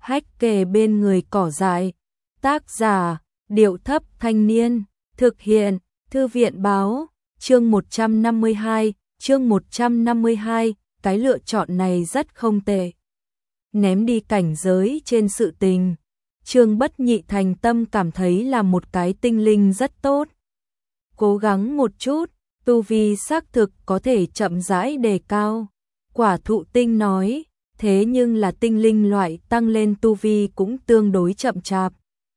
hách kề bên người cỏ dại. Tác giả, Điệu Thấp Thanh Niên, thực hiện, Thư viện Báo, chương 152, chương 152, cái lựa chọn này rất không tệ. Ném đi cảnh giới trên sự tình, Trương Bất Nhị thành tâm cảm thấy là một cái tinh linh rất tốt. Cố gắng một chút, tu vi xác thực có thể chậm rãi đề cao. Quả Thụ Tinh nói, thế nhưng là tinh linh loại tăng lên tu vi cũng tương đối chậm chạp.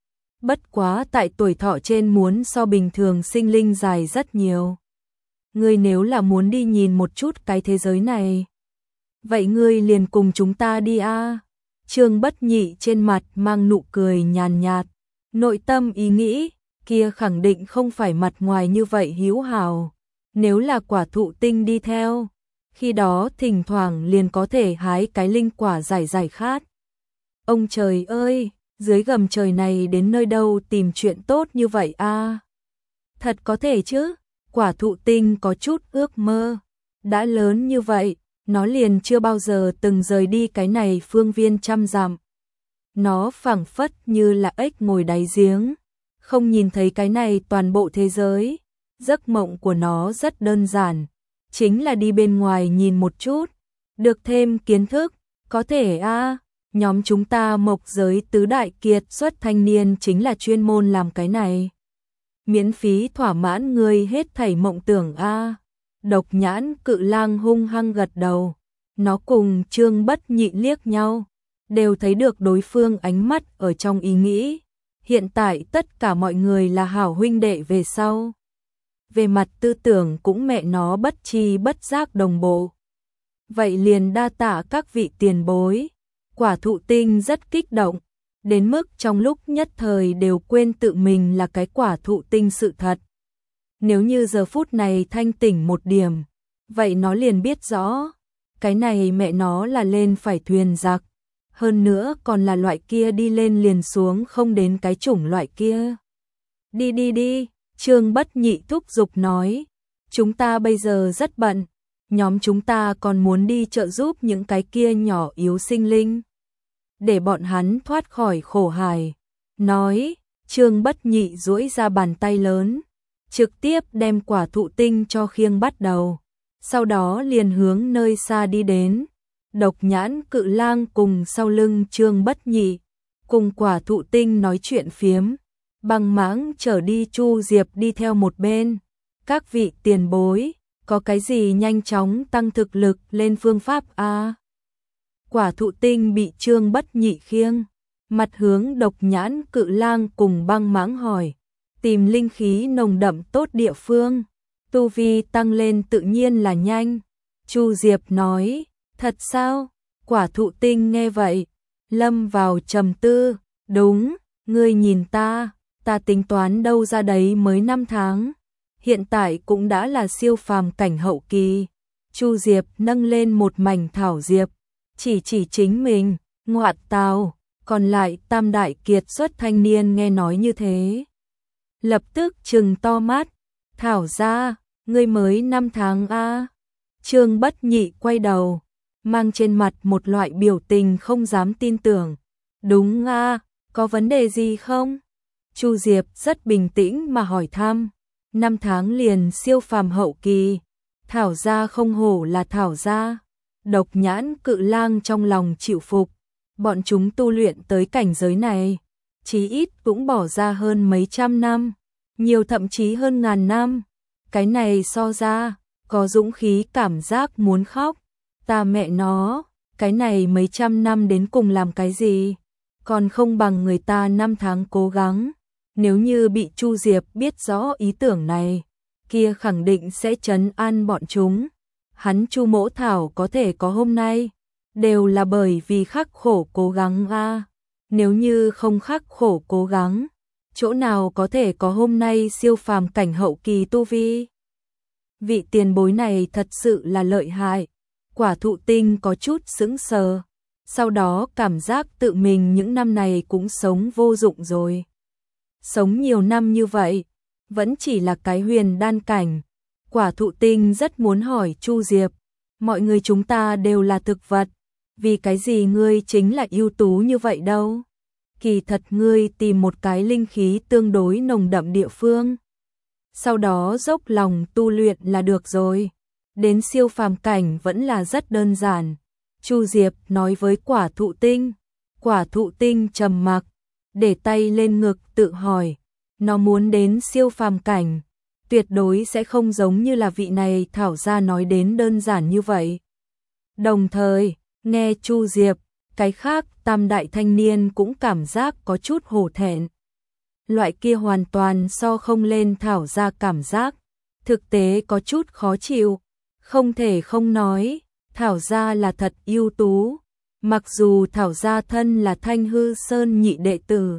Bất quá tại tuổi thọ trên muốn so bình thường sinh linh dài rất nhiều. Ngươi nếu là muốn đi nhìn một chút cái thế giới này, vậy ngươi liền cùng chúng ta đi a. Trương Bất Nhị trên mặt mang nụ cười nhàn nhạt, nội tâm ý nghĩ, kia khẳng định không phải mặt ngoài như vậy hữu hảo. Nếu là Quả Thụ Tinh đi theo, khi đó thỉnh thoảng liền có thể hái cái linh quả giải giải khát. Ông trời ơi, dưới gầm trời này đến nơi đâu tìm chuyện tốt như vậy a? Thật có thể chứ? Quả Thụ Tinh có chút ước mơ. Đã lớn như vậy, nó liền chưa bao giờ từng rời đi cái này phương viên trăm dặm. Nó phảng phất như là ếch ngồi đáy giếng, không nhìn thấy cái này toàn bộ thế giới. Giấc mộng của nó rất đơn giản, chính là đi bên ngoài nhìn một chút, được thêm kiến thức. Có thể a, nhóm chúng ta Mộc Giới tứ đại kiệt xuất thanh niên chính là chuyên môn làm cái này. Miễn phí thỏa mãn người hết thảy mộng tưởng a. Độc Nhãn Cự Lang hung hăng gật đầu. Nó cùng Trương Bất Nhị liếc nhau, đều thấy được đối phương ánh mắt ở trong ý nghĩ. Hiện tại tất cả mọi người là hảo huynh đệ về sau. Về mặt tư tưởng cũng mẹ nó bất chi bất giác đồng bộ. Vậy liền đa tạ các vị tiền bối. Quả Thụ Tinh rất kích động, đến mức trong lúc nhất thời đều quên tự mình là cái Quả Thụ Tinh sự thật. Nếu như giờ phút này thanh tỉnh một điểm, vậy nó liền biết rõ, cái này mẹ nó là lên phải thuyền giặc, hơn nữa còn là loại kia đi lên liền xuống không đến cái chủng loại kia. Đi đi đi, Trương Bất Nhị thúc giục nói, chúng ta bây giờ rất bận, nhóm chúng ta còn muốn đi trợ giúp những cái kia nhỏ yếu sinh linh, để bọn hắn thoát khỏi khổ hải. Nói, Trương Bất Nhị duỗi ra bàn tay lớn, trực tiếp đem Quả Thụ Tinh cho khiêng bắt đầu, sau đó liền hướng nơi xa đi đến. Độc Nhãn Cự Lang cùng sau lưng Trương Bất Nhị, cùng Quả Thụ Tinh nói chuyện phiếm. Băng Mãng trở đi Chu Diệp đi theo một bên. Các vị tiền bối, có cái gì nhanh chóng tăng thực lực lên phương pháp a? Quả Thụ Tinh bị Trương Bất Nhị khiêng, mặt hướng Độc Nhãn Cự Lang cùng Băng Mãng hỏi, tìm linh khí nồng đậm tốt địa phương, tu vi tăng lên tự nhiên là nhanh. Chu Diệp nói, thật sao? Quả Thụ Tinh nghe vậy, lâm vào trầm tư, đúng, ngươi nhìn ta tính toán đâu ra đấy mới 5 tháng, hiện tại cũng đã là siêu phàm cảnh hậu kỳ. Chu Diệp nâng lên một mảnh thảo diệp, chỉ chính mình, ngoại tào, còn lại tam đại kiệt xuất thanh niên nghe nói như thế, lập tức trừng to mắt, thảo ra, ngươi mới 5 tháng a? Trương Bất Nhị quay đầu, mang trên mặt một loại biểu tình không dám tin tưởng, đúng a, có vấn đề gì không? Chu Diệp rất bình tĩnh mà hỏi thăm, 5 tháng liền siêu phàm hậu kỳ, thảo ra không hổ là thảo ra. Độc Nhãn Cự Lang trong lòng chịu phục, bọn chúng tu luyện tới cảnh giới này, chí ít cũng bỏ ra hơn mấy trăm năm, nhiều thậm chí hơn ngàn năm. Cái này so ra, có dũng khí cảm giác muốn khóc. Ta mẹ nó, cái này mấy trăm năm đến cùng làm cái gì, còn không bằng người ta 5 tháng cố gắng. Nếu như bị Chu Diệp biết rõ ý tưởng này, kia khẳng định sẽ trấn an bọn chúng. Hắn Chu Mỗ Thảo có thể có hôm nay, đều là bởi vì khắc khổ cố gắng a. Nếu như không khắc khổ cố gắng, chỗ nào có thể có hôm nay siêu phàm cảnh hậu kỳ tu vi. Vị tiền bối này thật sự là lợi hại. Quả Thụ Tinh có chút sững sờ, sau đó cảm giác tự mình những năm này cũng sống vô dụng rồi. Sống nhiều năm như vậy, vẫn chỉ là cái huyền đan cảnh. Quả Thụ Tinh rất muốn hỏi Chu Diệp, mọi người chúng ta đều là thực vật, vì cái gì ngươi chính là ưu tú như vậy đâu? Kỳ thật ngươi tìm một cái linh khí tương đối nồng đậm địa phương, sau đó dốc lòng tu luyện là được rồi. Đến siêu phàm cảnh vẫn là rất đơn giản. Chu Diệp nói với Quả Thụ Tinh. Quả Thụ Tinh trầm mặc, để tay lên ngực tự hỏi, nó muốn đến siêu phàm cảnh, tuyệt đối sẽ không giống như là vị này Thảo gia nói đến đơn giản như vậy. Đồng thời, nghe Chu Diệp, cái khác tam đại thanh niên cũng cảm giác có chút hổ thẹn. Loại kia hoàn toàn so không lên Thảo gia cảm giác, thực tế có chút khó chịu, không thể không nói, Thảo gia là thật ưu tú, mặc dù Thảo gia thân là Thanh Hư Sơn nhị đệ tử.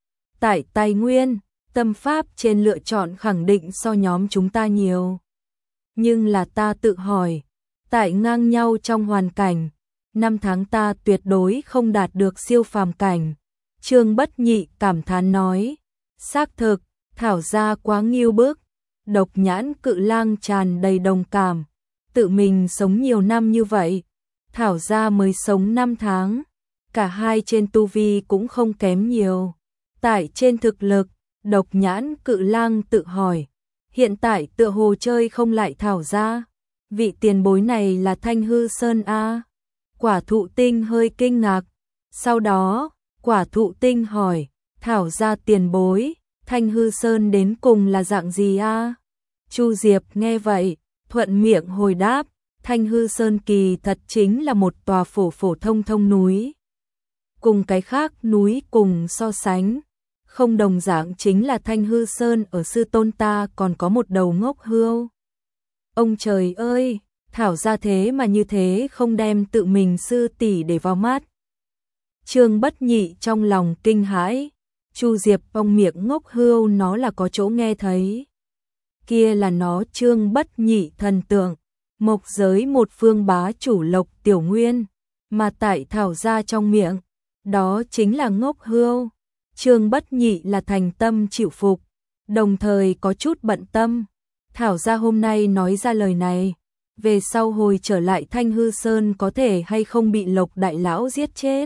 Tại tài nguyên, tâm pháp trên lựa chọn khẳng định so nhóm chúng ta nhiều. Nhưng là ta tự hỏi, tại ngang nhau trong hoàn cảnh, năm tháng ta tuyệt đối không đạt được siêu phàm cảnh. Trương Bất Nhị cảm thán nói, xác thực, Thảo gia quá nghiêu bức. Độc Nhãn Cự Lang tràn đầy đồng cảm, tự mình sống nhiều năm như vậy, Thảo gia mới sống 5 tháng, cả hai trên tu vi cũng không kém nhiều. Tại trên thực lực, Độc Nhãn Cự Lang tự hỏi, hiện tại tựa hồ chơi không lại Thảo gia, vị tiền bối này là Thanh Hư Sơn a? Quả Thụ Tinh hơi kinh ngạc, sau đó, Quả Thụ Tinh hỏi, Thảo gia tiền bối, Thanh Hư Sơn đến cùng là dạng gì a? Chu Diệp nghe vậy, thuận miệng hồi đáp, Thanh Hư Sơn kỳ thật chính là một tòa phổ phổ thông thông núi. Cùng cái khác núi cùng so sánh, không đồng dạng chính là Thanh Hư Sơn ở sư tôn ta còn có một đầu ngốc hươu. Ông trời ơi, Thảo gia thế mà như thế không đem tự mình sư tỷ để vào mắt. Trương Bất Nhị trong lòng kinh hãi, Chu Diệp bong miệng ngốc hươu nó là có chỗ nghe thấy. Kia là nó Trương Bất Nhị thần tượng, mộc giới một phương bá chủ Lộc Tiểu Nguyên, mà tại Thảo gia trong miệng, đó chính là ngốc hươu. Trương Bất Nhị là thành tâm chịu phục, đồng thời có chút bận tâm. Thảo gia hôm nay nói ra lời này, về sau hồi trở lại Thanh Hư Sơn có thể hay không bị Lộc Đại Lão giết chết.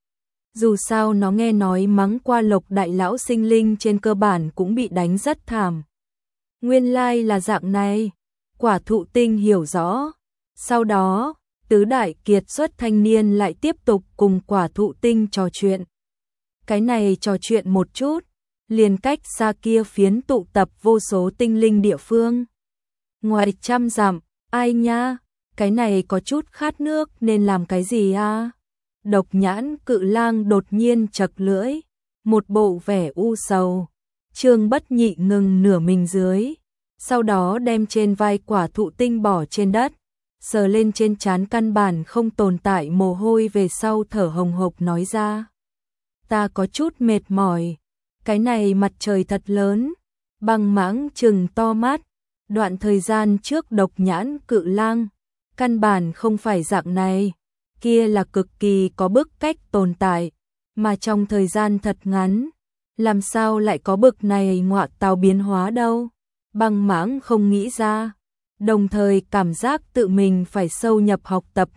Dù sao nó nghe nói mắng qua Lộc Đại Lão sinh linh trên cơ bản cũng bị đánh rất thảm. Nguyên lai là dạng này, Quả Thụ Tinh hiểu rõ. Sau đó, tứ đại kiệt xuất thanh niên lại tiếp tục cùng Quả Thụ Tinh trò chuyện. Cái này trò chuyện một chút, liền cách xa kia phiến tụ tập vô số tinh linh địa phương. Ngoài 100 dặm, ai nha, cái này có chút khát nước nên làm cái gì a? Độc Nhãn Cự Lang đột nhiên chật lưỡi, một bộ vẻ u sầu. Trương Bất Nhị ngừng nửa mình dưới, sau đó đem trên vai Quả Thụ Tinh bỏ trên đất, sờ lên trên trán căn bản không tồn tại mồ hôi về sau thở hồng hộc nói ra. Ta có chút mệt mỏi, cái này mặt trời thật lớn. Băng Mãng trừng to mắt, đoạn thời gian trước Độc Nhãn Cự Lang, căn bản không phải dạng này, kia là cực kỳ có bức cách tồn tại, mà trong thời gian thật ngắn, làm sao lại có bực này ngọa tào biến hóa đâu. Băng Mãng không nghĩ ra, đồng thời cảm giác tự mình phải sâu nhập học tập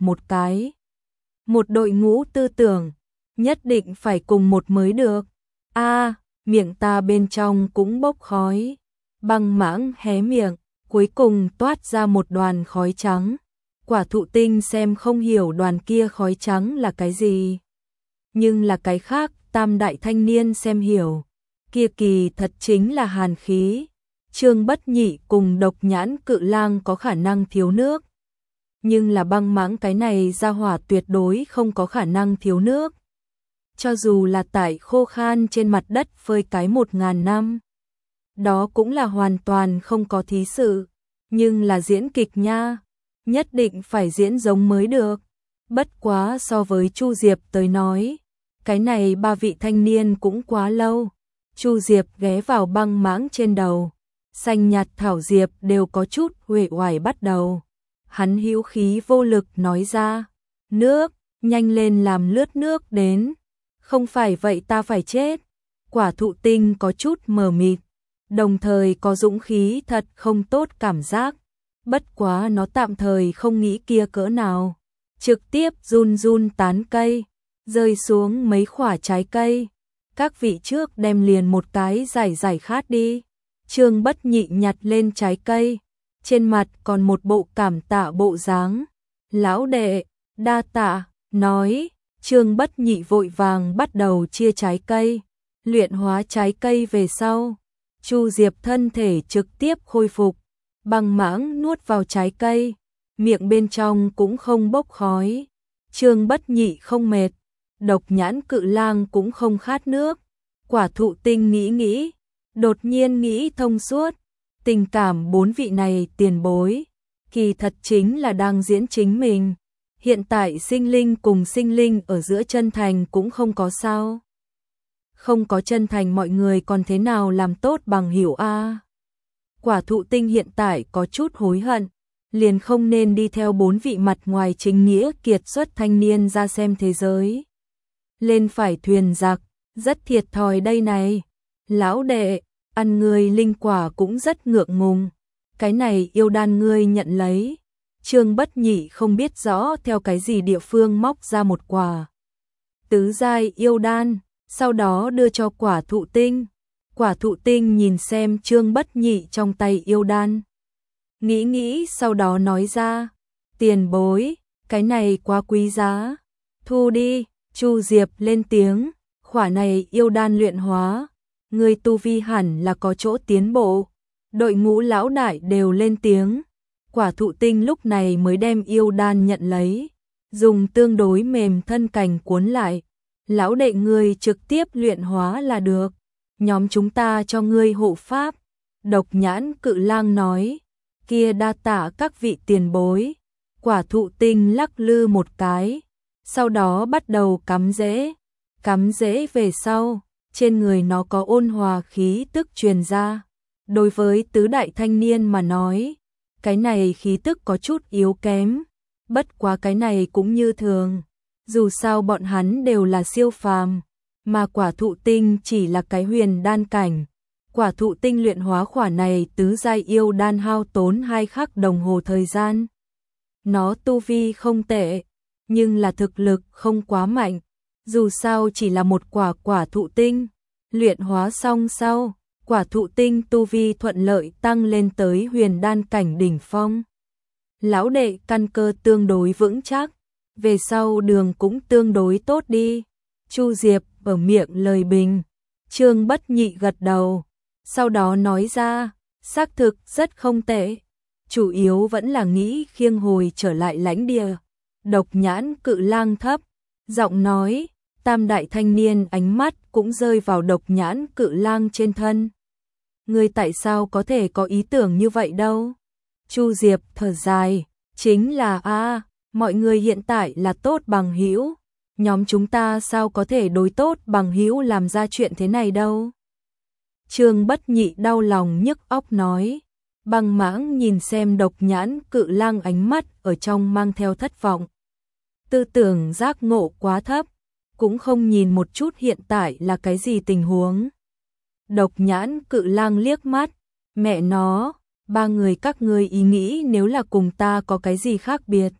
một đội ngũ tư tưởng, nhất định phải cùng một mới được. Miệng ta bên trong cũng bốc khói. Băng Mãng hé miệng, cuối cùng toát ra một đoàn khói trắng. Quả Thụ Tinh xem không hiểu đoàn kia khói trắng là cái gì, nhưng là cái khác tam đại thanh niên xem hiểu, kia kỳ thật chính là hàn khí. Trương Bất Nhị cùng Độc Nhãn Cự Lang có khả năng thiếu nước, nhưng là Băng Mãng cái này ra hỏa tuyệt đối không có khả năng thiếu nước. Cho dù là tại khô khan trên mặt đất phơi cái 1000 năm, đó cũng là hoàn toàn không có thí sự, nhưng là diễn kịch nha, nhất định phải diễn giống mới được. Bất quá so với Chu Diệp tới nói, cái này ba vị thanh niên cũng quá lâu. Chu Diệp ghé vào Băng Mãng trên đầu, xanh nhạt thảo diệp đều có chút uể oải bắt đầu. Hắn hữu khí vô lực nói ra, nước, nhanh lên làm lướt nước đến, không phải vậy ta phải chết. Quả Thụ Tinh có chút mờ mịt, đồng thời có dũng khí thật không tốt cảm giác, bất quá nó tạm thời không nghĩ kia cỡ nào. trực tiếp run run tán cây, rơi xuống mấy quả trái cây. Các vị trước đem liền một cái giải giải khát đi. Trương Bất Nhị nhặt lên trái cây, trên mặt còn một bộ cảm tạ bộ dáng. Lão đệ, đa tạ, nói, Trương Bất Nhị vội vàng bắt đầu chia trái cây, luyện hóa trái cây về sau. Chu Diệp thân thể trực tiếp khôi phục, bằng mãng nuốt vào trái cây, miệng bên trong cũng không bốc khói. Trương Bất Nhị không mệt, Độc Nhãn Cự Lang cũng không khát nước. Quả Thụ Tinh nghĩ, đột nhiên nghĩ thông suốt, tình cảm bốn vị này tiền bối, kỳ thật chính là đang diễn chính mình. Hiện tại sinh linh cùng sinh linh ở giữa chân thành cũng không có sao. Không có chân thành mọi người còn thế nào làm tốt bằng hữu a? Quả Thụ Tinh hiện tại có chút hối hận, liền không nên đi theo bốn vị mặt ngoài chính nghĩa kiệt xuất thanh niên ra xem thế giới. Lên phải thuyền giặc, rất thiệt thòi đây này. Lão đệ, ăn người linh quả cũng rất ngượng ngùng. Cái này yêu đan ngươi nhận lấy. Trương Bất Nhị không biết rõ theo cái gì địa phương móc ra một quả tứ giai yêu đan, sau đó đưa cho Quả Thụ Tinh. Quả Thụ Tinh nhìn xem Trương Bất Nhị trong tay yêu đan, nghĩ sau đó nói ra, tiền bối, cái này quá quý giá, thu đi. Chu Diệp lên tiếng, khỏa này yêu đan luyện hóa, người tu vi hẳn là có chỗ tiến bộ. Đội ngũ lão đại đều lên tiếng. Quả Thụ Tinh lúc này mới đem yêu đan nhận lấy, dùng tương đối mềm thân cành cuốn lại. Lão đệ ngươi trực tiếp luyện hóa là được, nhóm chúng ta cho ngươi hộ pháp. Độc Nhãn Cự Lang nói, kia đa tạ các vị tiền bối. Quả Thụ Tinh lắc lư một cái, sau đó bắt đầu cắm rễ về sau, trên người nó có ôn hòa khí tức truyền ra. Đối với tứ đại thanh niên mà nói, cái này khí tức có chút yếu kém, bất quá cái này cũng như thường, dù sao bọn hắn đều là siêu phàm, mà Quả Thụ Tinh chỉ là cái huyền đan cảnh. Quả Thụ Tinh luyện hóa khỏa này tứ giai yêu đan hao tốn 2 khắc đồng hồ thời gian. Nó tu vi không tệ, nhưng là thực lực không quá mạnh, dù sao chỉ là một quả thụ tinh. Luyện hóa xong sau, Quả Thụ Tinh tu vi thuận lợi tăng lên tới huyền đan cảnh đỉnh phong. Lão đệ căn cơ tương đối vững chắc, về sau đường cũng tương đối tốt đi. Chu Diệp ở miệng lời bình. Trương Bất Nhị gật đầu, sau đó nói ra, xác thực rất không tệ, chủ yếu vẫn là nghĩ khiêng hồi trở lại lãnh địa. Độc Nhãn Cự Lang thấp giọng nói, tam đại thanh niên ánh mắt cũng rơi vào Độc Nhãn Cự Lang trên thân. Ngươi tại sao có thể có ý tưởng như vậy đâu? Chu Diệp thở dài, chính là mọi người hiện tại là tốt bằng hữu, nhóm chúng ta sao có thể đối tốt bằng hữu làm ra chuyện thế này đâu? Trương Bất Nhị đau lòng nhức óc nói. Băng Mãng nhìn xem Độc Nhãn Cự Lang ánh mắt ở trong mang theo thất vọng. Tư tưởng giác ngộ quá thấp, cũng không nhìn một chút hiện tại là cái gì tình huống. Độc Nhãn Cự Lang liếc mắt, mẹ nó, ba người các ngươi ý nghĩ nếu là cùng ta có cái gì khác biệt,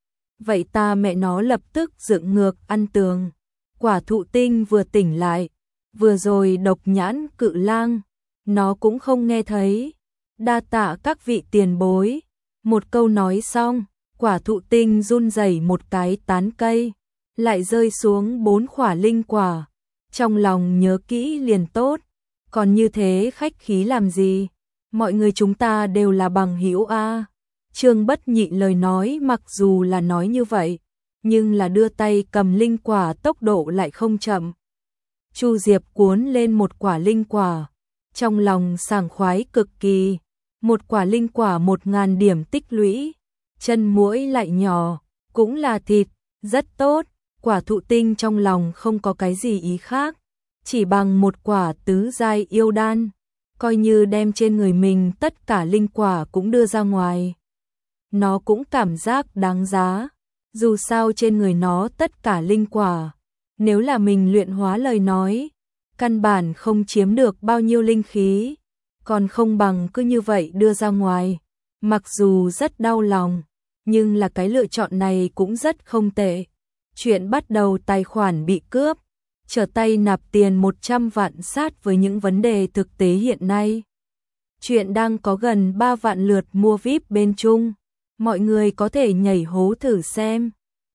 vậy ta mẹ nó lập tức dựng ngược ăn tường. Quả Thụ Tinh vừa tỉnh lại, vừa rồi Độc Nhãn Cự Lang, nó cũng không nghe thấy. Đa tạ các vị tiền bối. Một câu nói xong, Quả Thụ Tinh run rẩy một cái tán cây, lại rơi xuống 4 khỏa linh quả. Trong lòng nhớ kỹ liền tốt, còn như thế khách khí làm gì? Mọi người chúng ta đều là bằng hữu a. Trương Bất Nhị lời nói mặc dù là nói như vậy, nhưng là đưa tay cầm linh quả tốc độ lại không chậm. Chu Diệp cuốn lên một quả linh quả, trong lòng sảng khoái cực kỳ. Một quả linh quả 1000 điểm tích lũy, chân muỗi lại nhỏ, cũng là thịt, rất tốt. Quả Thụ Tinh trong lòng không có cái gì ý khác, chỉ bằng một quả tứ giai yêu đan, coi như đem trên người mình tất cả linh quả cũng đưa ra ngoài, nó cũng cảm giác đáng giá. Dù sao trên người nó tất cả linh quả, nếu là mình luyện hóa lời nói, căn bản không chiếm được bao nhiêu linh khí, còn không bằng cứ như vậy đưa ra ngoài. Mặc dù rất đau lòng, nhưng là cái lựa chọn này cũng rất không tệ. Chuyện bắt đầu tài khoản bị cướp, trở tay nạp tiền 100 vạn sát với những vấn đề thực tế hiện nay. Chuyện đang có gần 3 vạn lượt mua VIP bên Trung. Mọi người có thể nhảy hố thử xem.